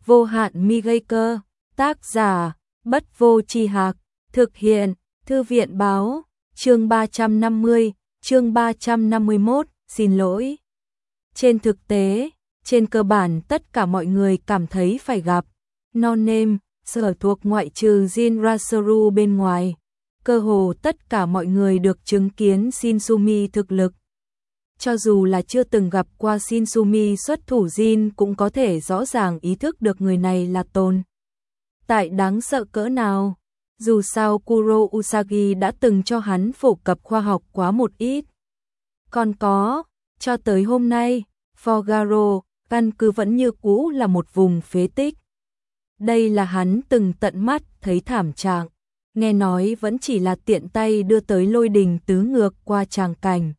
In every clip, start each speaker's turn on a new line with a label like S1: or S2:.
S1: vô hạn mi gây cơ, tác giả, Bất Vô Tri Hạc, thực hiện, Thư viện báo, chương 350, chương 351, xin lỗi. Trên thực tế, trên cơ bản tất cả mọi người cảm thấy phải gặp No-Name, sở thuộc ngoại trừ Jin Rasoru bên ngoài. Cơ hồ tất cả mọi người được chứng kiến Shinsumi thực lực. Cho dù là chưa từng gặp qua Shinsumi xuất thủ, Jin cũng có thể rõ ràng ý thức được người này là tồn tại đáng sợ cỡ nào. Dù sao Kuro Usagi đã từng cho hắn phổ cập khoa học quá một ít. Còn có, cho tới hôm nay, Fogaro, căn cứ vẫn như cũ là một vùng phế tích. Đây là hắn từng tận mắt thấy thảm trạng, nghe nói vẫn chỉ là tiện tay đưa tới lôi đình tứ ngược qua tràng cảnh.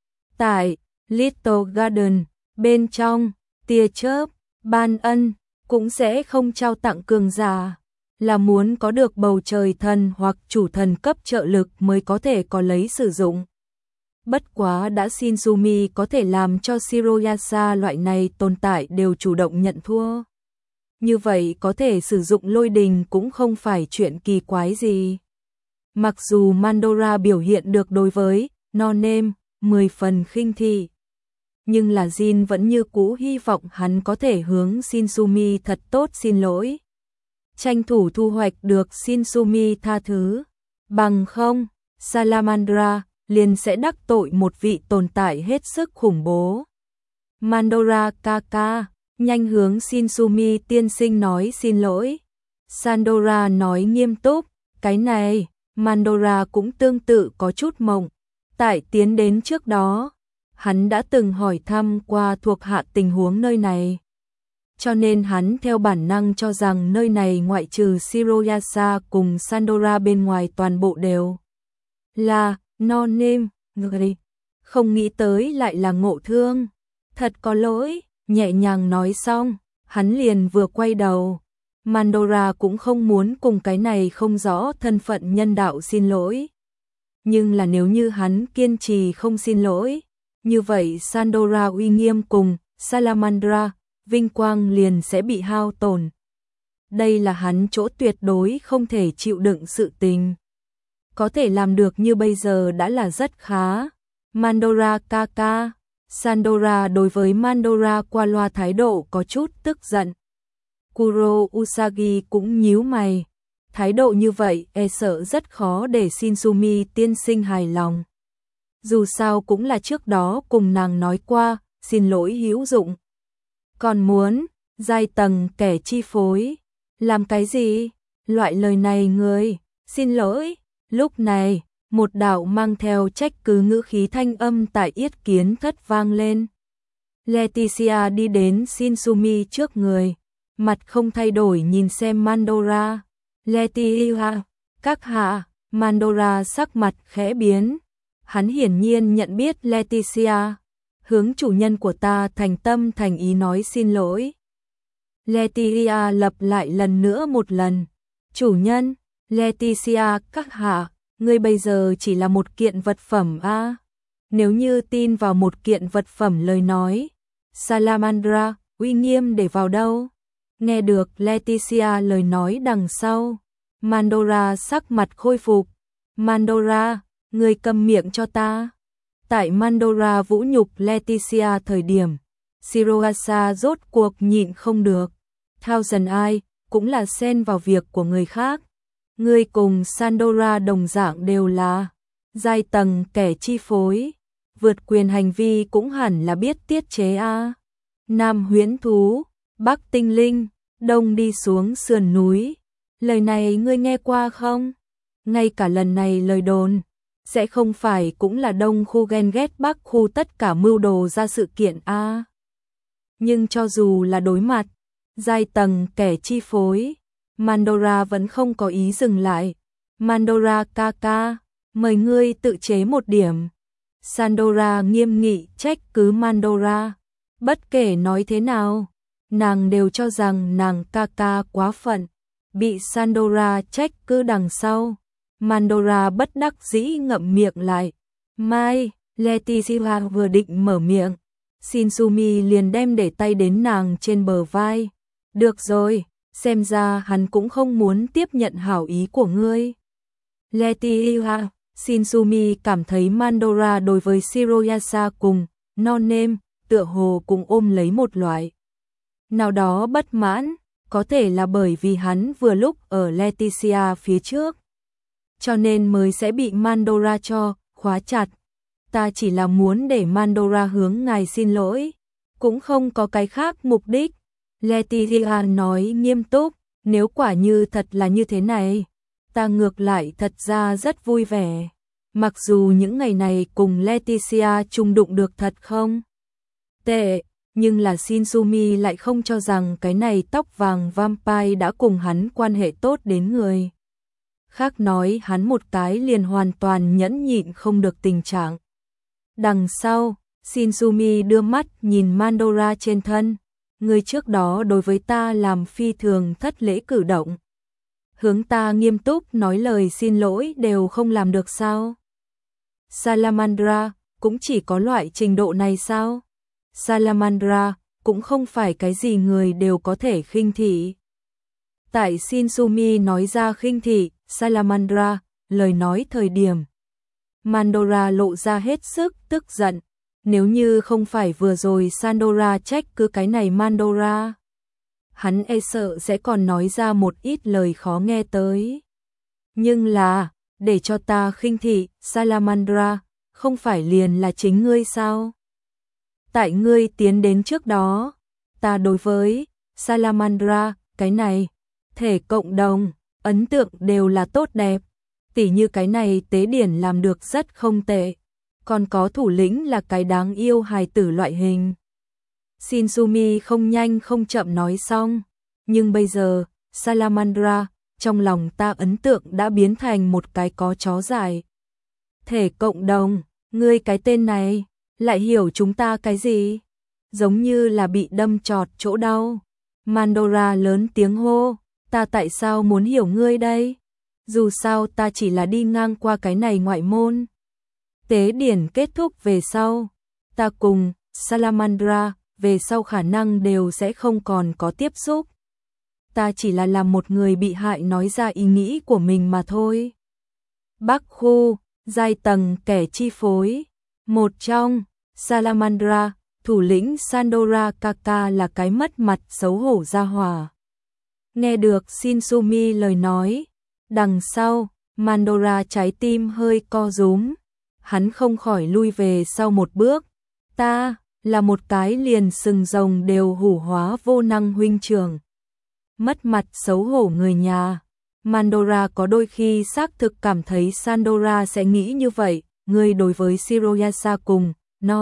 S1: Tại Little Garden, bên trong, tia chớp, ban ân, cũng sẽ không trao tặng cường giả, là muốn có được bầu trời thần hoặc chủ thần cấp trợ lực mới có thể có lấy sử dụng. Bất quá đã Shinsumi có thể làm cho Shiroyasa loại này tồn tại đều chủ động nhận thua. Như vậy có thể sử dụng lôi đình cũng không phải chuyện kỳ quái gì. Mặc dù Mandora biểu hiện được đối với No-Name 10 phần khinh thị, nhưng là Jin vẫn như cũ hy vọng hắn có thể hướng Shinsumi thật tốt xin lỗi. Tranh thủ thu hoạch được Shinsumi tha thứ. Bằng không, Salamandra liền sẽ đắc tội một vị tồn tại hết sức khủng bố. Mandora kaka, nhanh hướng Shinsumi tiên sinh nói xin lỗi. Sandora nói nghiêm túc, cái này, Mandora cũng tương tự có chút mộng. Tại tiến đến trước đó, hắn đã từng hỏi thăm qua thuộc hạ tình huống nơi này. Cho nên hắn theo bản năng cho rằng nơi này ngoại trừ Shiroyasa cùng Sandora bên ngoài toàn bộ đều là No-Name người. Không nghĩ tới lại là Ngộ Thương. Thật có lỗi, nhẹ nhàng nói xong, hắn liền vừa quay đầu. Mandora cũng không muốn cùng cái này không rõ thân phận nhân đạo xin lỗi. Nhưng là nếu như hắn kiên trì không xin lỗi, như vậy Sandora uy nghiêm cùng Salamandra vinh quang liền sẽ bị hao tổn. Đây là hắn chỗ tuyệt đối không thể chịu đựng sự tình. Có thể làm được như bây giờ đã là rất khá. Mandora kaka, Sandora đối với Mandora qua loa thái độ có chút tức giận. Kuro Usagi cũng nhíu mày. Thái độ như vậy e sợ rất khó để Shinsumi tiên sinh hài lòng. Dù sao cũng là trước đó cùng nàng nói qua, xin lỗi hữu dụng. Còn muốn, giai tầng kẻ chi phối. Làm cái gì? Loại lời này người, xin lỗi. Lúc này, một đạo mang theo trách cứ ngữ khí thanh âm tại Yết Kiến Thất vang lên. Leticia đi đến Shinsumi trước người, mặt không thay đổi nhìn xem Mandora. Leticia, các hạ, Mandora sắc mặt khẽ biến. Hắn hiển nhiên nhận biết Leticia. Hướng chủ nhân của ta thành tâm thành ý nói xin lỗi. Leticia lặp lại lần nữa một lần. Chủ nhân, Leticia các hạ, ngươi bây giờ chỉ là một kiện vật phẩm a. Nếu như tin vào một kiện vật phẩm lời nói, Salamandra, uy nghiêm để vào đâu? Nghe được Leticia lời nói đằng sau, Mandora sắc mặt khôi phục. Mandora, ngươi câm miệng cho ta. Tại Mandora vũ nhục Leticia thời điểm, Shiroyasa rốt cuộc nhịn không được. Thousand Eye cũng là xen vào việc của người khác. Ngươi cùng Sandora đồng dạng đều là giai tầng kẻ chi phối, vượt quyền hành vi cũng hẳn là biết tiết chế a. Nam huyễn thú, Bắc tinh linh, Đông đi xuống sườn núi. Lời này ngươi nghe qua không? Ngay cả lần này lời đồn, sẽ không phải cũng là Đông khu ghen ghét Bắc khu tất cả mưu đồ ra sự kiện a. Nhưng cho dù là đối mặt giai tầng kẻ chi phối, Mandora vẫn không có ý dừng lại. Mandora kaka, mời ngươi tự chế một điểm. Sandora nghiêm nghị trách cứ Mandora. Bất kể nói thế nào, nàng đều cho rằng nàng kaka quá phận. Bị Sandora trách cứ đằng sau, Mandora bất đắc dĩ ngậm miệng lại. Mai, Leticia vừa định mở miệng, Shinsumi liền đem để tay đến nàng trên bờ vai. Được rồi, xem ra hắn cũng không muốn tiếp nhận hảo ý của ngươi. Letitia, Shinsumi cảm thấy Mandora đối với Shiroyasa cùng No-Name tựa hồ cũng ôm lấy một loại nào đó bất mãn, có thể là bởi vì hắn vừa lúc ở Leticia phía trước, cho nên mới sẽ bị Mandora cho khóa chặt. Ta chỉ là muốn để Mandora hướng ngài xin lỗi, cũng không có cái khác mục đích. Letitia nói nghiêm túc, nếu quả như thật là như thế này, ta ngược lại thật ra rất vui vẻ. Mặc dù những ngày này cùng Leticia chung đụng được thật không tệ, nhưng là Shinsumi lại không cho rằng cái này tóc vàng vampire đã cùng hắn quan hệ tốt đến người khác, nói hắn một cái liền hoàn toàn nhẫn nhịn không được tình trạng. Đằng sau, Shinsumi đưa mắt nhìn Mandora trên thân, người trước đó đối với ta làm phi thường thất lễ cử động, hướng ta nghiêm túc nói lời xin lỗi đều không làm được sao? Salamandra cũng chỉ có loại trình độ này sao? Salamandra cũng không phải cái gì người đều có thể khinh thị. Tại Shinsumi nói ra khinh thị Salamandra lời nói thời điểm, Mandora lộ ra hết sức tức giận. Nếu như không phải vừa rồi Sandora trách cứ cái này Mandora, hắn e sợ sẽ còn nói ra một ít lời khó nghe tới. Nhưng là, để cho ta khinh thị Salamandra, không phải liền là chính ngươi sao? Tại ngươi tiến đến trước đó, ta đối với Salamandra, cái này, thể cộng đồng, ấn tượng đều là tốt đẹp. Tỉ như cái này tế điển làm được rất không tệ, còn có thủ lĩnh là cái đáng yêu hài tử loại hình. Shinsumi không nhanh không chậm nói xong, nhưng bây giờ, Salamandra, trong lòng ta ấn tượng đã biến thành một cái có chó dài. Thể cộng đồng, ngươi cái tên này, lại hiểu chúng ta cái gì? Giống như là bị đâm chọt chỗ đau. Mandora lớn tiếng hô, ta tại sao muốn hiểu ngươi đây? Dù sao ta chỉ là đi ngang qua cái này ngoại môn. Tế điển kết thúc về sau, ta cùng Salamandra về sau khả năng đều sẽ không còn có tiếp xúc. Ta chỉ là làm một người bị hại nói ra ý nghĩ của mình mà thôi. Bắc khu, giai tầng kẻ chi phối. Một trong, Salamandra, thủ lĩnh Sandora Kaka là cái mất mặt xấu hổ ra hỏa. Nghe được Shinsumi lời nói, đằng sau, Mandora trái tim hơi co rúm. Hắn không khỏi lui về sau một bước. Ta, là một cái liền sừng rồng đều hủ hóa vô năng huynh trưởng. Mất mặt xấu hổ người nhà. Mandora có đôi khi xác thực cảm thấy Sandora sẽ nghĩ như vậy. Người đối với Shiroyasa cùng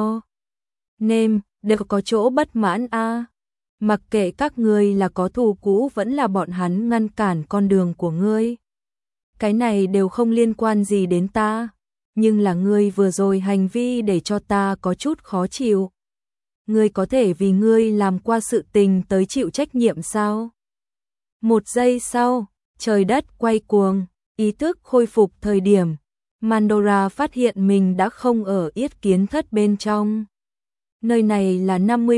S1: No-Name đều có chỗ bất mãn a. Mặc kệ các ngươi là có thù cũ vẫn là bọn hắn ngăn cản con đường của ngươi, cái này đều không liên quan gì đến ta. Nhưng là ngươi vừa rồi hành vi để cho ta có chút khó chịu. Ngươi có thể vì ngươi làm qua sự tình tới chịu trách nhiệm sao? Một giây sau, trời đất quay cuồng, ý thức khôi phục thời điểm, Mandora phát hiện mình đã không ở Yết Kiến Thất bên trong. Nơi này là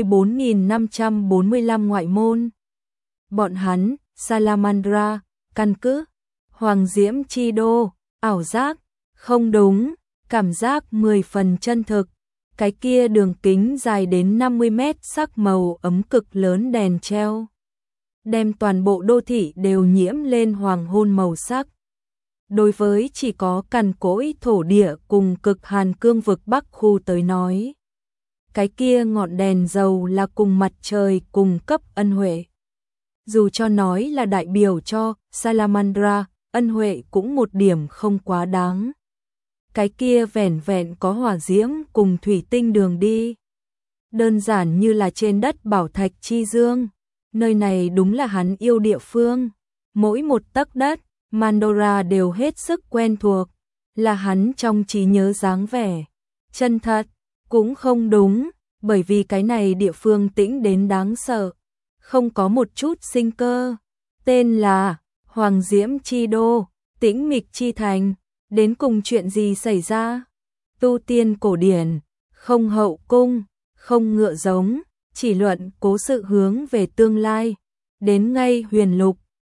S1: 54.545 ngoại môn. Bọn hắn, Salamandra, căn cứ, Hoàng Diễm Chi Đô, ảo giác, không đúng, cảm giác 10 phần chân thực. Cái kia đường kính dài đến 50 mét sắc màu ấm cực lớn đèn treo, đem toàn bộ đô thị đều nhiễm lên hoàng hôn màu sắc. Đối với chỉ có cằn cỗi thổ địa cùng cực hàn cương vực Bắc khu tới nói, cái kia ngọn đèn dầu là cùng mặt trời cùng cấp ân huệ. Dù cho nói là đại biểu cho Salamandra, ân huệ cũng một điểm không quá đáng. Cái kia vẻn vẹn có hỏa diễm cùng thủy tinh đường đi. Đơn giản như là trên đất bảo thạch chi dương. Nơi này đúng là hắn yêu địa phương. Mỗi một tấc đất, Mandora đều hết sức quen thuộc. Là hắn trong trí nhớ dáng vẻ. Chân thật, cũng không đúng, bởi vì cái này địa phương tĩnh đến đáng sợ. Không có một chút sinh cơ. Tên là Hoàng Diễm Chi Đô, Tĩnh Mịch Chi Thành. Đến cùng chuyện gì xảy ra? Tu tiên cổ điển, không hậu cung, không ngựa giống, chỉ luận cố sự hướng về tương lai. đến ngay Huyền Lục,